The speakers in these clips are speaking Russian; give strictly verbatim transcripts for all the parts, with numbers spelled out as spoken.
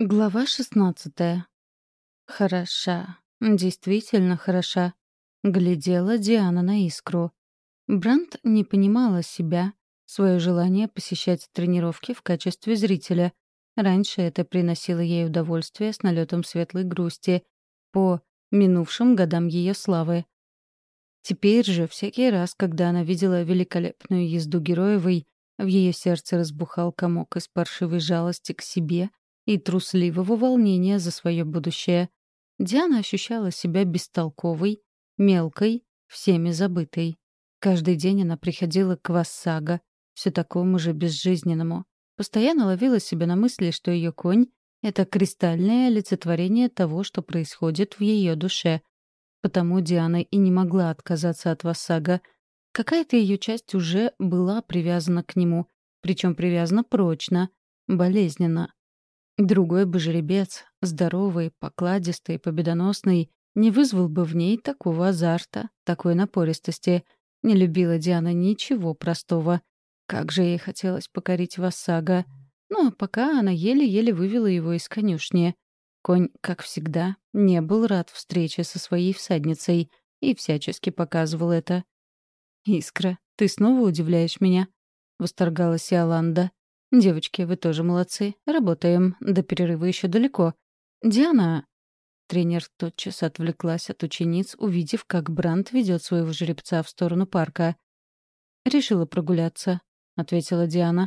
Глава шестнадцатая. Хороша. Действительно хороша. Глядела Диана на искру. Брандт не понимала себя, свое желание посещать тренировки в качестве зрителя. Раньше это приносило ей удовольствие с налетом светлой грусти по минувшим годам ее славы. Теперь же, всякий раз, когда она видела великолепную езду Героевой, в ее сердце разбухал комок из паршивой жалости к себе и трусливого волнения за свое будущее. Диана ощущала себя бестолковой, мелкой, всеми забытой. Каждый день она приходила к Вассага, все такому же безжизненному. Постоянно ловила себя на мысли, что ее конь — это кристальное олицетворение того, что происходит в ее душе. Потому Диана и не могла отказаться от Вассага. Какая-то ее часть уже была привязана к нему, причем привязана прочно, болезненно. Другой бы жеребец, здоровый, покладистый, победоносный, не вызвал бы в ней такого азарта, такой напористости. Не любила Диана ничего простого. Как же ей хотелось покорить Вассага. Ну, а пока она еле-еле вывела его из конюшни. Конь, как всегда, не был рад встрече со своей всадницей и всячески показывал это. «Искра, ты снова удивляешь меня», — восторгалась Иоланда. «Девочки, вы тоже молодцы. Работаем. До перерыва еще далеко. Диана...» Тренер тотчас отвлеклась от учениц, увидев, как Брандт ведет своего жеребца в сторону парка. «Решила прогуляться», — ответила Диана.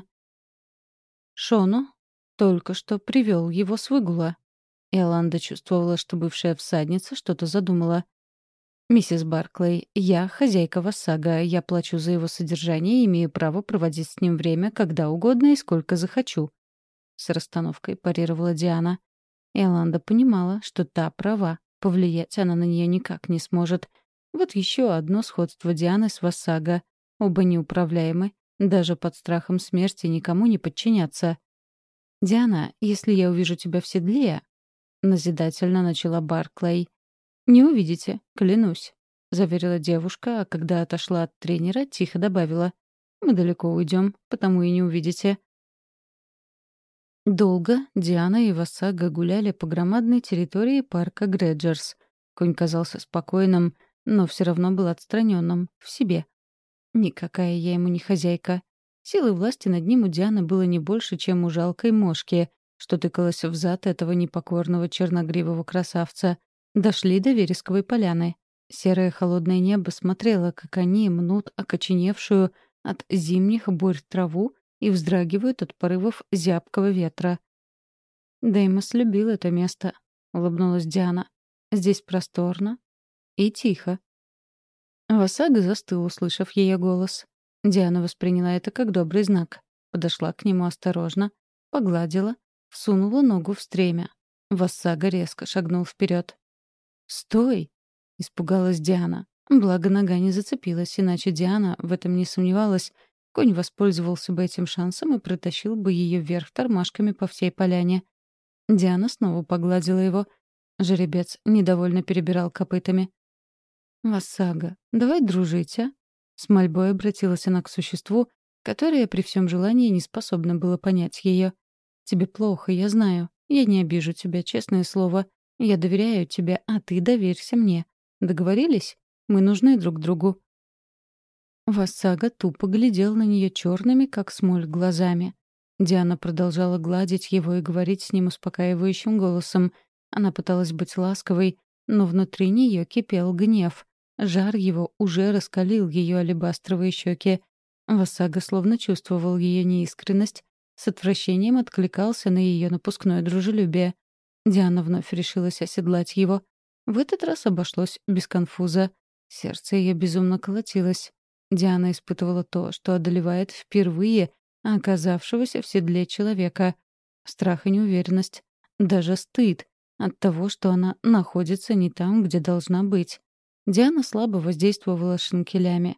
«Шону только что привел его с выгула». Иоланда чувствовала, что бывшая всадница что-то задумала. «Миссис Барклey, я хозяйка Вассага, я плачу за его содержание и имею право проводить с ним время когда угодно и сколько захочу», — с расстановкой парировала Диана. Иоланда понимала, что та права, повлиять она на нее никак не сможет. Вот еще одно сходство Дианы с Вассага. Оба неуправляемы, даже под страхом смерти никому не подчиняться. «Диана, если я увижу тебя в седле...» — назидательно начала Барклey. «Не увидите, клянусь», — заверила девушка, а когда отошла от тренера, тихо добавила. «Мы далеко уйдем, потому и не увидите». Долго Диана и Вассага гуляли по громадной территории парка Греджерс. Конь казался спокойным, но все равно был отстраненным, в себе. Никакая я ему не хозяйка. Силы власти над ним у Дианы было не больше, чем у жалкой мошки, что тыкалась взад этого непокорного черногривого красавца. Дошли до вересковой поляны. Серое холодное небо смотрело, как они мнут окоченевшую от зимних бурь траву и вздрагивают от порывов зябкого ветра. «Деймос любил это место», — улыбнулась Диана. «Здесь просторно и тихо». Васага застыл, услышав ее голос. Диана восприняла это как добрый знак. Подошла к нему осторожно, погладила, всунула ногу в стремя. Вассага резко шагнул вперед. «Стой!» — испугалась Диана. Благо нога не зацепилась, иначе Диана в этом не сомневалась. Конь воспользовался бы этим шансом и протащил бы ее вверх тормашками по всей поляне. Диана снова погладила его. Жеребец недовольно перебирал копытами. «Вассага, давай дружить, а?» С мольбой обратилась она к существу, которое при всем желании не способно было понять ее. «Тебе плохо, я знаю. Я не обижу тебя, честное слово. Я доверяю тебе, а ты доверься мне. Договорились? Мы нужны друг другу». Вассага тупо глядел на нее черными, как смоль, глазами. Диана продолжала гладить его и говорить с ним успокаивающим голосом. Она пыталась быть ласковой, но внутри нее кипел гнев. Жар его уже раскалил ее алебастровые щеки. Вассага словно чувствовал ее неискренность, с отвращением откликался на ее напускное дружелюбие. Диана вновь решилась оседлать его. В этот раз обошлось без конфуза. Сердце ее безумно колотилось. Диана испытывала то, что одолевает впервые оказавшегося в седле человека. Страх и неуверенность. Даже стыд от того, что она находится не там, где должна быть. Диана слабо воздействовала шинкелями.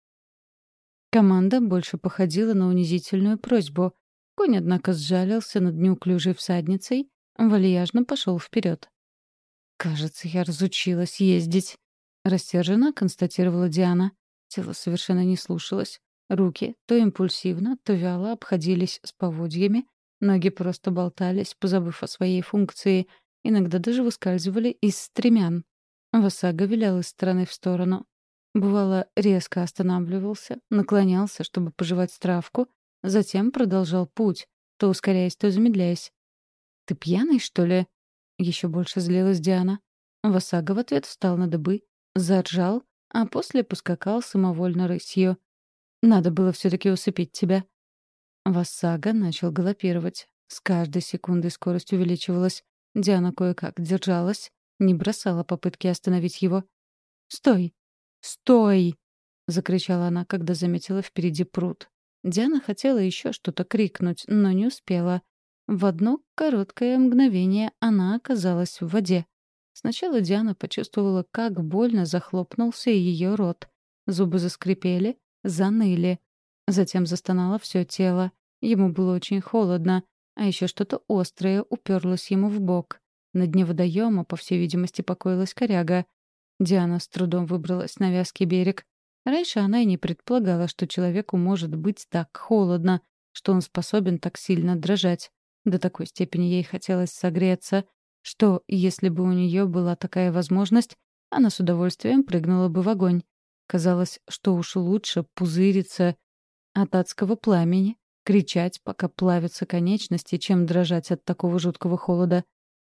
Команда больше походила на унизительную просьбу. Конь, однако, сжалился над неуклюжей всадницей, вальяжно пошел вперед. «Кажется, я разучилась ездить», — рассерженно констатировала Диана. Тело совершенно не слушалось. Руки то импульсивно, то вяло обходились с поводьями, Ноги просто болтались, позабыв о своей функции, иногда даже выскальзывали из стремян. Васага вилял из стороны в сторону. Бывало, резко останавливался, наклонялся, чтобы пожевать травку, затем продолжал путь, то ускоряясь, то замедляясь. «Ты пьяный, что ли?» Еще больше злилась Диана. Васага в ответ встал на дыбы, заржал, а после поскакал самовольно рысью. «Надо было все-таки усыпить тебя». Васага начал галопировать. С каждой секундой скорость увеличивалась. Диана кое-как держалась, не бросала попытки остановить его. «Стой! Стой!» — закричала она, когда заметила впереди пруд. Диана хотела еще что-то крикнуть, но не успела. В одно короткое мгновение она оказалась в воде. Сначала Диана почувствовала, как больно захлопнулся ее рот. Зубы заскрипели, заныли. Затем застонало все тело. Ему было очень холодно, а еще что-то острое уперлось ему в бок. На дне водоема, по всей видимости, покоилась коряга. Диана с трудом выбралась на вязкий берег. Раньше она и не предполагала, что человеку может быть так холодно, что он способен так сильно дрожать. До такой степени ей хотелось согреться, что, если бы у нее была такая возможность, она с удовольствием прыгнула бы в огонь. Казалось, что уж лучше пузыриться от адского пламени, кричать, пока плавятся конечности, чем дрожать от такого жуткого холода.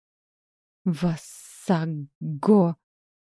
«Вассаго!»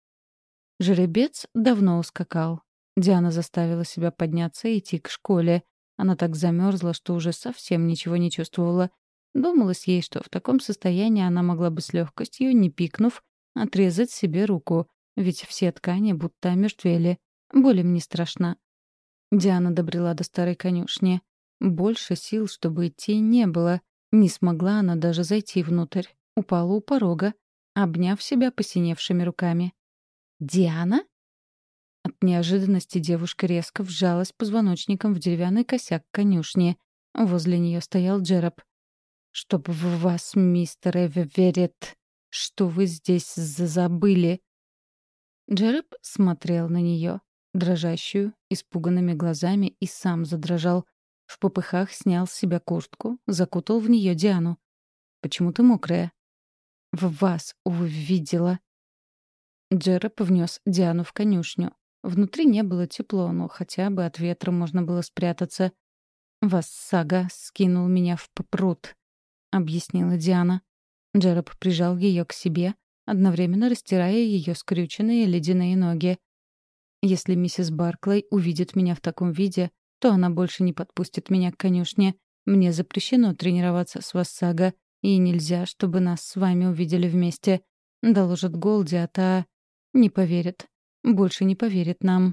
Жеребец давно ускакал. Диана заставила себя подняться и идти к школе. Она так замерзла, что уже совсем ничего не чувствовала. Думалось ей, что в таком состоянии она могла бы с легкостью, не пикнув, отрезать себе руку, ведь все ткани будто омертвели. Боль им не страшна. Диана добрела до старой конюшни. Больше сил, чтобы идти, не было. Не смогла она даже зайти внутрь. Упала у порога, обняв себя посиневшими руками. «Диана?» От неожиданности девушка резко вжалась позвоночником в деревянный косяк конюшни. Возле нее стоял Джероб. «Чтоб в вас, мистер Эверетт, что вы здесь забыли?» Джероб смотрел на нее, дрожащую, испуганными глазами, и сам задрожал. В попыхах снял с себя куртку, закутал в нее Диану. «Почему ты мокрая?» «В вас увидела». Джероб внес Диану в конюшню. Внутри не было тепло, но хотя бы от ветра можно было спрятаться. «Вассага скинул меня в пруд», — объяснила Диана. Джероб прижал ее к себе, одновременно растирая ее скрюченные ледяные ноги. «Если миссис Барклey увидит меня в таком виде, то она больше не подпустит меня к конюшне. Мне запрещено тренироваться с Вассага, и нельзя, чтобы нас с вами увидели вместе. Доложит Голди, а та... не поверит. Больше не поверит нам»,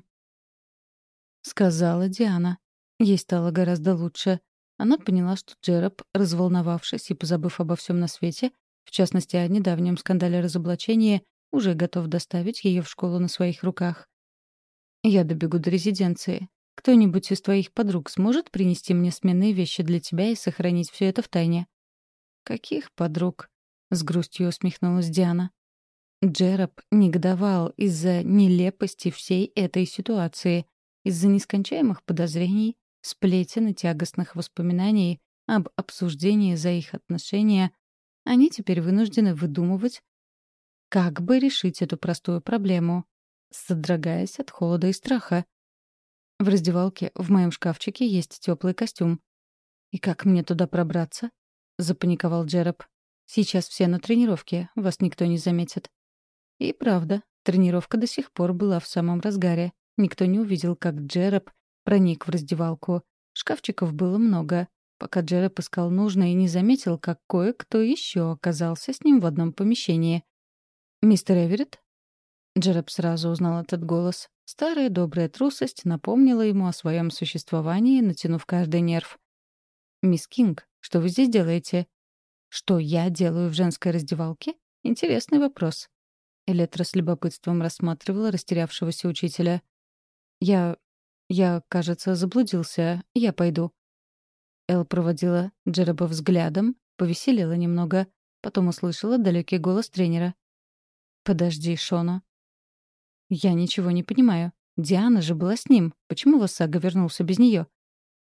— сказала Диана. Ей стало гораздо лучше. Она поняла, что Джероб, разволновавшись и позабыв обо всем на свете, в частности о недавнем скандале разоблачения, уже готов доставить ее в школу на своих руках. «Я добегу до резиденции. Кто-нибудь из твоих подруг сможет принести мне сменные вещи для тебя и сохранить все это в тайне?» «Каких подруг?» — с грустью усмехнулась Диана. Джероб негодовал из-за нелепости всей этой ситуации, из-за нескончаемых подозрений, сплетен и тягостных воспоминаний об обсуждении за их отношения. Они теперь вынуждены выдумывать, как бы решить эту простую проблему, содрогаясь от холода и страха. «В раздевалке в моем шкафчике есть теплый костюм». «И как мне туда пробраться?» — запаниковал Джероб. «Сейчас все на тренировке, вас никто не заметит». И правда, тренировка до сих пор была в самом разгаре. Никто не увидел, как Джероб проник в раздевалку. Шкафчиков было много. Пока Джероб искал нужное и не заметил, как кое-кто еще оказался с ним в одном помещении. «Мистер Эверетт?» Джероб сразу узнал этот голос. Старая добрая трусость напомнила ему о своем существовании, натянув каждый нерв. «Мисс Кинг, что вы здесь делаете?» «Что я делаю в женской раздевалке? Интересный вопрос». Электра с любопытством рассматривала растерявшегося учителя. «Я... я, кажется, заблудился. Я пойду». Эл проводила Джероба взглядом, повеселела немного, потом услышала далекий голос тренера. «Подожди, Шона». «Я ничего не понимаю. Диана же была с ним. Почему Вассага вернулся без нее?»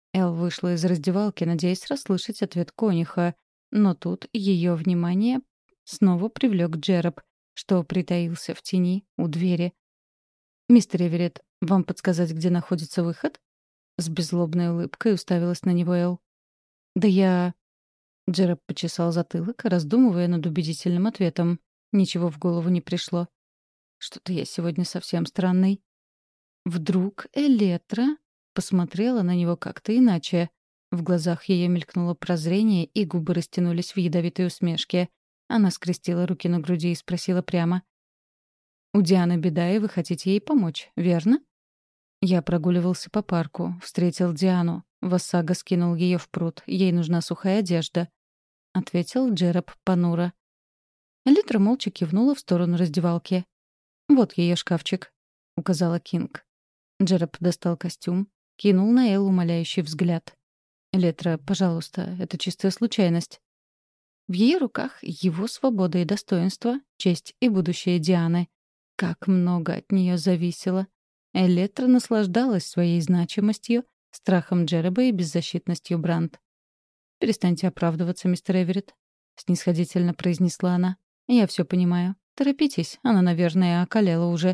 Эл вышла из раздевалки, надеясь расслышать ответ конюха, но тут ее внимание снова привлек Джероб, что притаился в тени у двери. «Мистер Эверетт, вам подсказать, где находится выход?» С беззлобной улыбкой уставилась на него Эл. «Да я...» Джероб почесал затылок, раздумывая над убедительным ответом. Ничего в голову не пришло. «Что-то я сегодня совсем странный». Вдруг Электра посмотрела на него как-то иначе. В глазах ее мелькнуло прозрение, и губы растянулись в ядовитой усмешке. Она скрестила руки на груди и спросила прямо. «У Дианы беда, и вы хотите ей помочь, верно?» Я прогуливался по парку, встретил Диану. Вассага скинул ее в пруд. Ей нужна сухая одежда. — ответил Джероб понуро. Элитра молча кивнула в сторону раздевалки. «Вот ее шкафчик», — указала Кинг. Джероб достал костюм, кинул на Эл умоляющий взгляд. «Элитра, пожалуйста, это чистая случайность». В ее руках его свобода и достоинство, честь и будущее Дианы. Как много от нее зависело. Электра наслаждалась своей значимостью, страхом Джероба и беззащитностью Брандт. «Перестаньте оправдываться, мистер Эверетт», — снисходительно произнесла она. «Я все понимаю. Торопитесь, она, наверное, околела уже».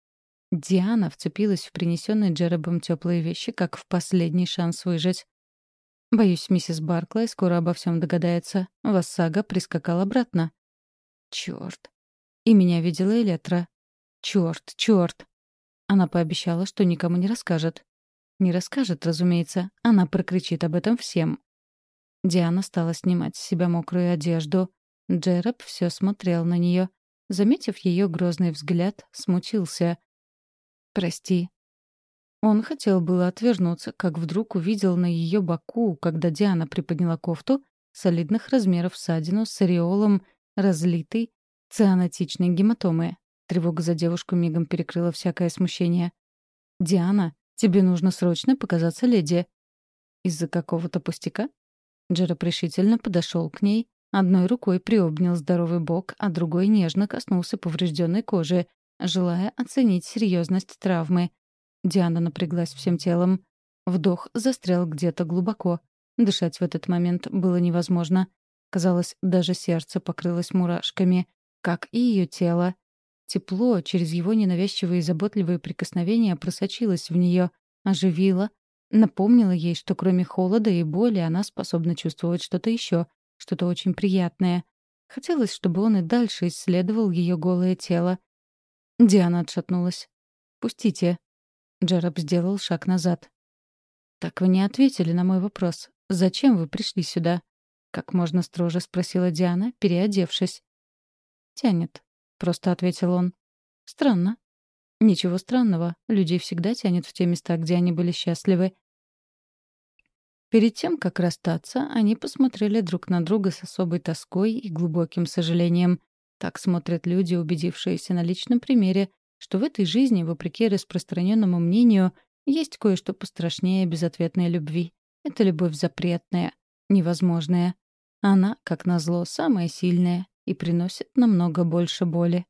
Диана вцепилась в принесенные Джеробом теплые вещи, как в последний шанс выжить. «Боюсь, миссис Барклай скоро обо всем догадается. Вассага прискакал обратно». «Черт!» И меня видела Электра. «Черт, черт!» Она пообещала, что никому не расскажет. Не расскажет, разумеется. Она прокричит об этом всем. Диана стала снимать с себя мокрую одежду. Джероб все смотрел на нее. Заметив ее грозный взгляд, смутился. «Прости». Он хотел было отвернуться, как вдруг увидел на ее боку, когда Диана приподняла кофту, солидных размеров ссадину с ореолом разлитой цианотичной гематомы. Тревога за девушку мигом перекрыла всякое смущение. «Диана, тебе нужно срочно показаться леди». «Из-за какого-то пустяка?» Джероб решительно подошел к ней, одной рукой приобнял здоровый бок, а другой нежно коснулся поврежденной кожи, желая оценить серьезность травмы. Диана напряглась всем телом. Вдох застрял где-то глубоко. Дышать в этот момент было невозможно. Казалось, даже сердце покрылось мурашками, как и ее тело. Тепло через его ненавязчивые и заботливые прикосновения просочилось в нее, оживило, напомнило ей, что кроме холода и боли она способна чувствовать что-то еще, что-то очень приятное. Хотелось, чтобы он и дальше исследовал ее голое тело. Диана отшатнулась. «Пустите». Джероб сделал шаг назад. «Так вы не ответили на мой вопрос. Зачем вы пришли сюда?» Как можно строже спросила Диана, переодевшись. «Тянет», — просто ответил он. «Странно». «Ничего странного. Людей всегда тянет в те места, где они были счастливы». Перед тем, как расстаться, они посмотрели друг на друга с особой тоской и глубоким сожалением. Так смотрят люди, убедившиеся на личном примере, что в этой жизни, вопреки распространенному мнению, есть кое-что пострашнее безответной любви. Это любовь запретная, невозможная. Она, как назло, самая сильная и приносит намного больше боли.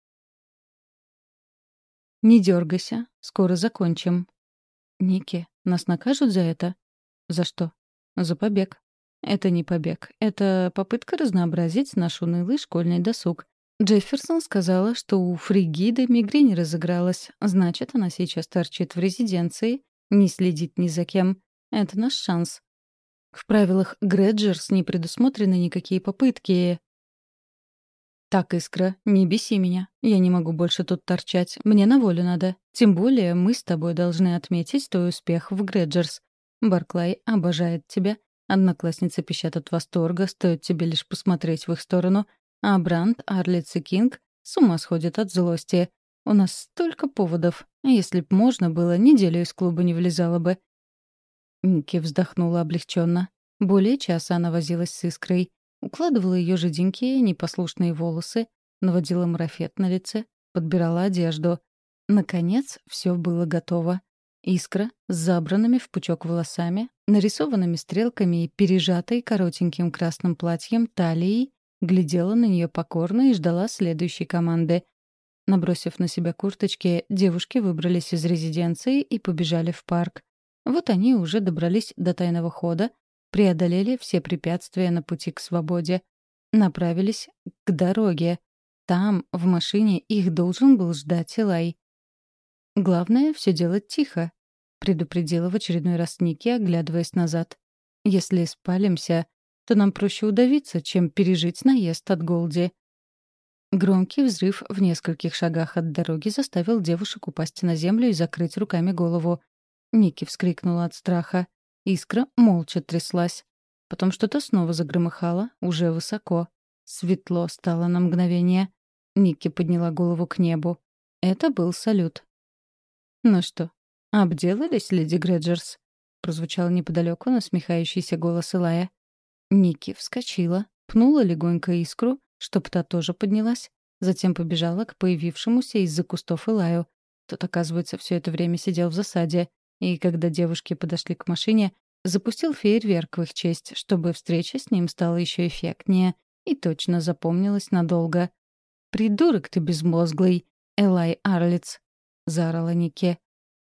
«Не дергайся, скоро закончим». «Ники, нас накажут за это?» «За что?» «За побег». «Это не побег. Это попытка разнообразить наш унылый школьный досуг. Джефферсон сказала, что у Фригиды мигрень разыгралась. Значит, она сейчас торчит в резиденции, не следит ни за кем. Это наш шанс. В правилах Грэджерс не предусмотрены никакие попытки. «Так, Искра, не беси меня. Я не могу больше тут торчать. Мне на волю надо. Тем более мы с тобой должны отметить твой успех в Грэджерс. Барклай обожает тебя. Одноклассницы пищат от восторга, стоит тебе лишь посмотреть в их сторону. А Брандт, Арлиц и Кинг с ума сходят от злости. У нас столько поводов. Если б можно было, неделю из клуба не влезала бы». Ники вздохнула облегченно. Более часа она возилась с Искрой. Укладывала ее жиденькие, непослушные волосы, наводила марафет на лице, подбирала одежду. Наконец, все было готово. Искра с забранными в пучок волосами, нарисованными стрелками и пережатой коротеньким красным платьем талией, глядела на нее покорно и ждала следующей команды. Набросив на себя курточки, девушки выбрались из резиденции и побежали в парк. Вот они уже добрались до тайного хода, преодолели все препятствия на пути к свободе, направились к дороге. Там, в машине, их должен был ждать Элай. «Главное — все делать тихо», — предупредила в очередной раз Ники, оглядываясь назад. «Если спалимся, то нам проще удавиться, чем пережить наезд от Голди». Громкий взрыв в нескольких шагах от дороги заставил девушек упасть на землю и закрыть руками голову. Ники вскрикнула от страха. Искра молча тряслась. Потом что-то снова загромыхало, уже высоко. Светло стало на мгновение. Ники подняла голову к небу. Это был салют. «Ну что, обделались, леди Грэджерс?» — прозвучал неподалеку насмехающийся голос Илая. Ники вскочила, пнула легонько искру, чтоб та тоже поднялась, затем побежала к появившемуся из-за кустов Илаю. Тот, оказывается, все это время сидел в засаде, и когда девушки подошли к машине, запустил фейерверк в их честь, чтобы встреча с ним стала еще эффектнее и точно запомнилась надолго. «Придурок ты безмозглый, Элай Арлиц!» — заорала Нике.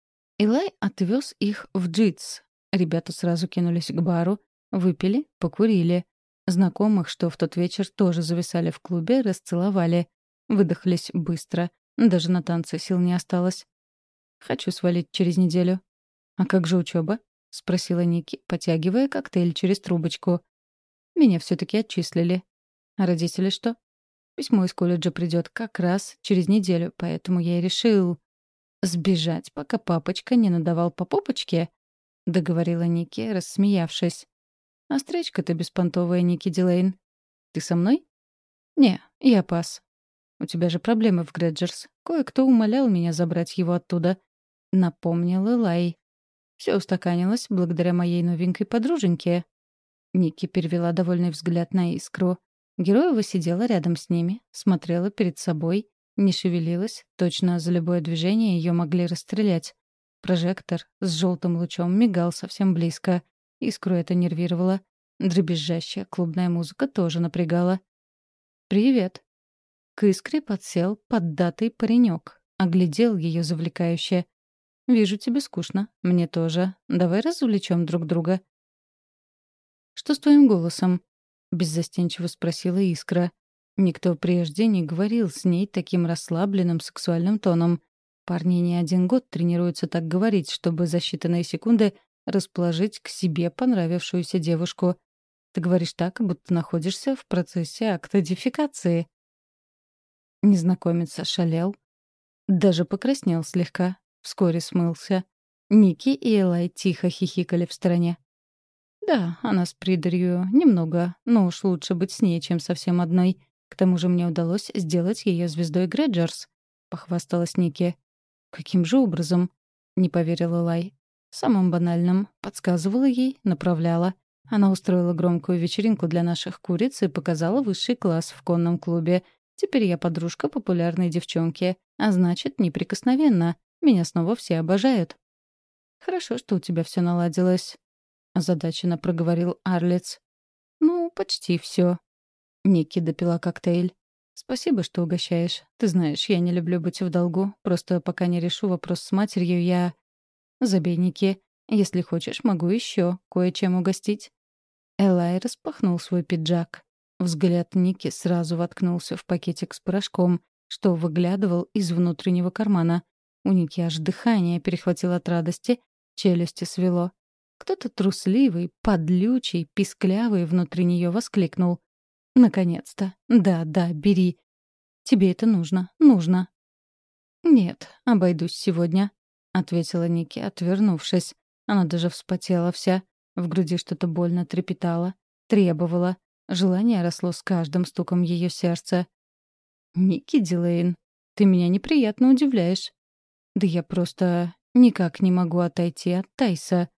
Элай отвез их в Джитс. Ребята сразу кинулись к бару, выпили, покурили. Знакомых, что в тот вечер тоже зависали в клубе, расцеловали. Выдохлись быстро. Даже на танцы сил не осталось. «Хочу свалить через неделю». «А как же учеба?» — спросила Ники, потягивая коктейль через трубочку. «Меня все-таки отчислили». «А родители что?» «Письмо из колледжа придет как раз через неделю, поэтому я и решил...» «Сбежать, пока папочка не надавал по попочке?» — договорила Ники, рассмеявшись. «А встречка-то беспонтовая, Ники Дилейн. Ты со мной?» «Не, я пас. У тебя же проблемы в Грэджерс. Кое-кто умолял меня забрать его оттуда», — напомнил Элай. «Все устаканилось благодаря моей новенькой подруженьке». Ники перевела довольный взгляд на Искру. Героева сидела рядом с ними, смотрела перед собой, не шевелилась, точно за любое движение ее могли расстрелять. Прожектор с желтым лучом мигал совсем близко. Искру это нервировало. Дребезжащая клубная музыка тоже напрягала. «Привет». К Искре подсел поддатый паренек. Оглядел ее завлекающе. «Вижу, тебе скучно. Мне тоже. Давай развлечем друг друга». «Что с твоим голосом?» — беззастенчиво спросила Искра. Никто прежде не говорил с ней таким расслабленным сексуальным тоном. Парни не один год тренируются так говорить, чтобы за считанные секунды расположить к себе понравившуюся девушку. Ты говоришь так, будто находишься в процессе актодификации. Незнакомец ошалел. Даже покраснел слегка. Вскоре смылся. Ники и Элай тихо хихикали в стороне. «Да, она с придарью немного, но уж лучше быть с ней, чем совсем одной. К тому же мне удалось сделать ее звездой Грэджерс», — похвасталась Ники. «Каким же образом?» — не поверила Элай. «Самым банальным. Подсказывала ей, направляла. Она устроила громкую вечеринку для наших куриц и показала высший класс в конном клубе. Теперь я подружка популярной девчонки, а значит, неприкосновенна. Меня снова все обожают». «Хорошо, что у тебя все наладилось», — озадаченно проговорил Арлиц. «Ну, почти все. Ники допила коктейль. «Спасибо, что угощаешь. Ты знаешь, я не люблю быть в долгу. Просто пока не решу вопрос с матерью, я...» «Забей, Ники. Если хочешь, могу еще кое-чем угостить». Элай распахнул свой пиджак. Взгляд Ники сразу воткнулся в пакетик с порошком, что выглядывал из внутреннего кармана. У Ники аж дыхание перехватило от радости, челюсти свело. Кто-то трусливый, подлючий, писклявый внутри нее воскликнул. «Наконец-то! Да, да, бери. Тебе это нужно, нужно». «Нет, обойдусь сегодня», — ответила Ники, отвернувшись. Она даже вспотела вся. В груди что-то больно трепетало, требовало. Желание росло с каждым стуком ее сердца. «Ники Дилейн, ты меня неприятно удивляешь». «Да я просто никак не могу отойти от Тайса».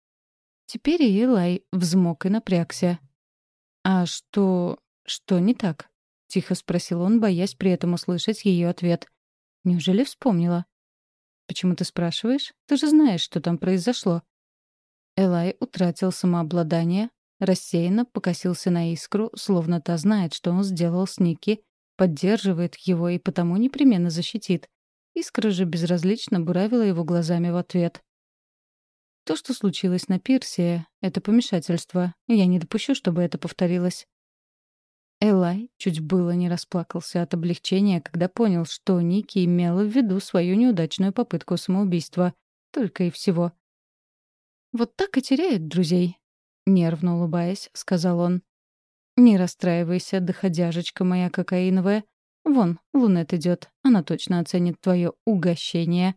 Теперь и Элай взмок и напрягся. «А что... что не так?» — тихо спросил он, боясь при этом услышать ее ответ. «Неужели вспомнила?» «Почему ты спрашиваешь? Ты же знаешь, что там произошло». Элай утратил самообладание, рассеянно покосился на Искру, словно та знает, что он сделал с Ники, поддерживает его и потому непременно защитит. Искра же безразлично буравила его глазами в ответ. То, что случилось на пирсе, — это помешательство. Я не допущу, чтобы это повторилось. Элай чуть было не расплакался от облегчения, когда понял, что Ники имела в виду свою неудачную попытку самоубийства. Только и всего. «Вот так и теряют друзей», — нервно улыбаясь, сказал он. «Не расстраивайся, доходяжечка моя кокаиновая. Вон, Лунет идет, она точно оценит твое угощение».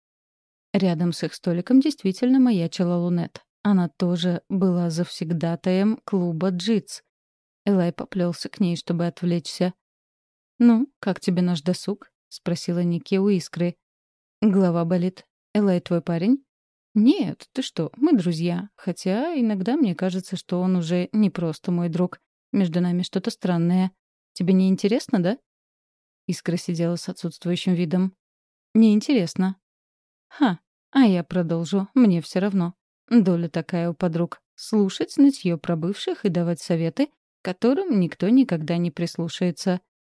Рядом с их столиком действительно маячила Лунет. Она тоже была завсегдатаем клуба «Джитс». Элай поплелся к ней, чтобы отвлечься. «Ну, как тебе наш досуг?» — спросила Ники у Искры. «Голова болит. Элай твой парень?» «Нет, ты что, мы друзья. Хотя иногда мне кажется, что он уже не просто мой друг. Между нами что-то странное. Тебе не интересно, да?» Искра сидела с отсутствующим видом. «Не интересно». «Ха, а я продолжу. Мне все равно. Доля такая у подруг. Слушать нытье про бывших и давать советы, которым никто никогда не прислушается».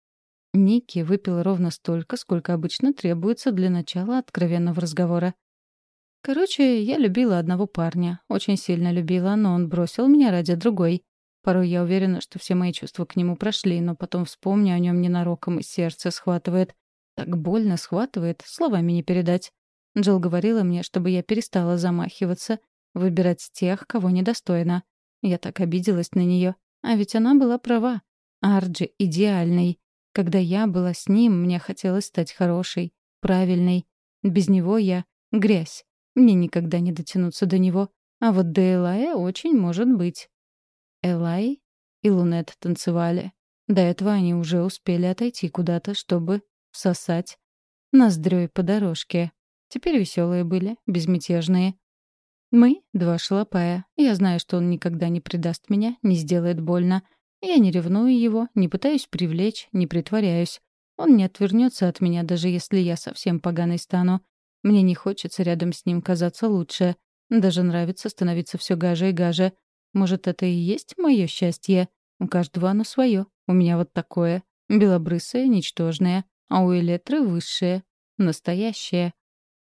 Ники выпил ровно столько, сколько обычно требуется для начала откровенного разговора. Короче, я любила одного парня. Очень сильно любила, но он бросил меня ради другой. Порой я уверена, что все мои чувства к нему прошли, но потом вспомню о нем ненароком, и сердце схватывает. Так больно схватывает, словами не передать. Джилл говорила мне, чтобы я перестала замахиваться, выбирать тех, кого недостойна. Я так обиделась на нее. А ведь она была права. Арджи идеальный. Когда я была с ним, мне хотелось стать хорошей, правильной. Без него я — грязь. Мне никогда не дотянуться до него. А вот до Элая очень может быть. Элай и Лунет танцевали. До этого они уже успели отойти куда-то, чтобы сосать ноздрёй по дорожке. Теперь веселые были, безмятежные. Мы — два шалопая. Я знаю, что он никогда не предаст меня, не сделает больно. Я не ревную его, не пытаюсь привлечь, не притворяюсь. Он не отвернется от меня, даже если я совсем поганой стану. Мне не хочется рядом с ним казаться лучше. Даже нравится становиться все гаже и гаже. Может, это и есть мое счастье? У каждого оно свое. У меня вот такое. Белобрысое, ничтожное. А у Элетры высшее. Настоящее.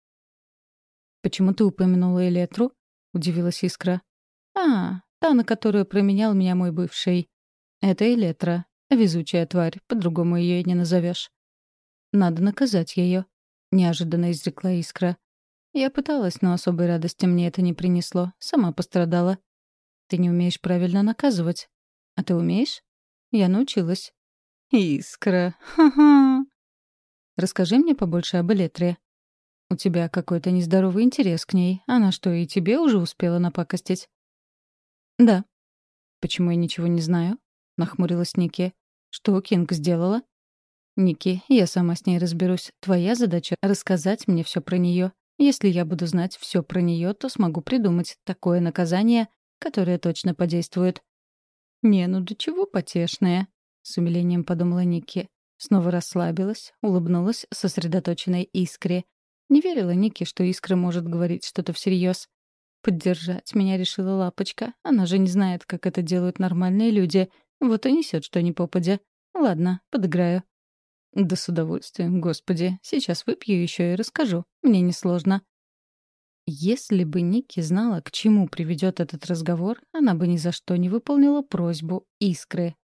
«Почему ты упомянула Элетру?» — удивилась Искра. «А, та, на которую променял меня мой бывший. Это Элетра. Везучая тварь. По-другому ее и не назовешь. Надо наказать ее», — неожиданно изрекла Искра. Я пыталась, но особой радости мне это не принесло. Сама пострадала. «Ты не умеешь правильно наказывать». «А ты умеешь?» «Я научилась». «Искра! Ха-ха!» «Расскажи мне побольше об Элетре». «У тебя какой-то нездоровый интерес к ней. Она что, и тебе уже успела напакостить?» «Да». «Почему я ничего не знаю?» — нахмурилась Ники. «Что Кинг сделала?» «Ники, я сама с ней разберусь. Твоя задача — рассказать мне все про нее. Если я буду знать все про нее, то смогу придумать такое наказание, которое точно подействует». «Не, ну до чего потешная?» — с умилением подумала Ники. Снова расслабилась, улыбнулась сосредоточенной Искре. Не верила Ники, что Искра может говорить что-то всерьез. Поддержать меня решила Лапочка. Она же не знает, как это делают нормальные люди. Вот и несет, что ни попадя. Ладно, подыграю. Да с удовольствием, господи. Сейчас выпью еще и расскажу. Мне несложно. Если бы Ники знала, к чему приведет этот разговор, она бы ни за что не выполнила просьбу Искры.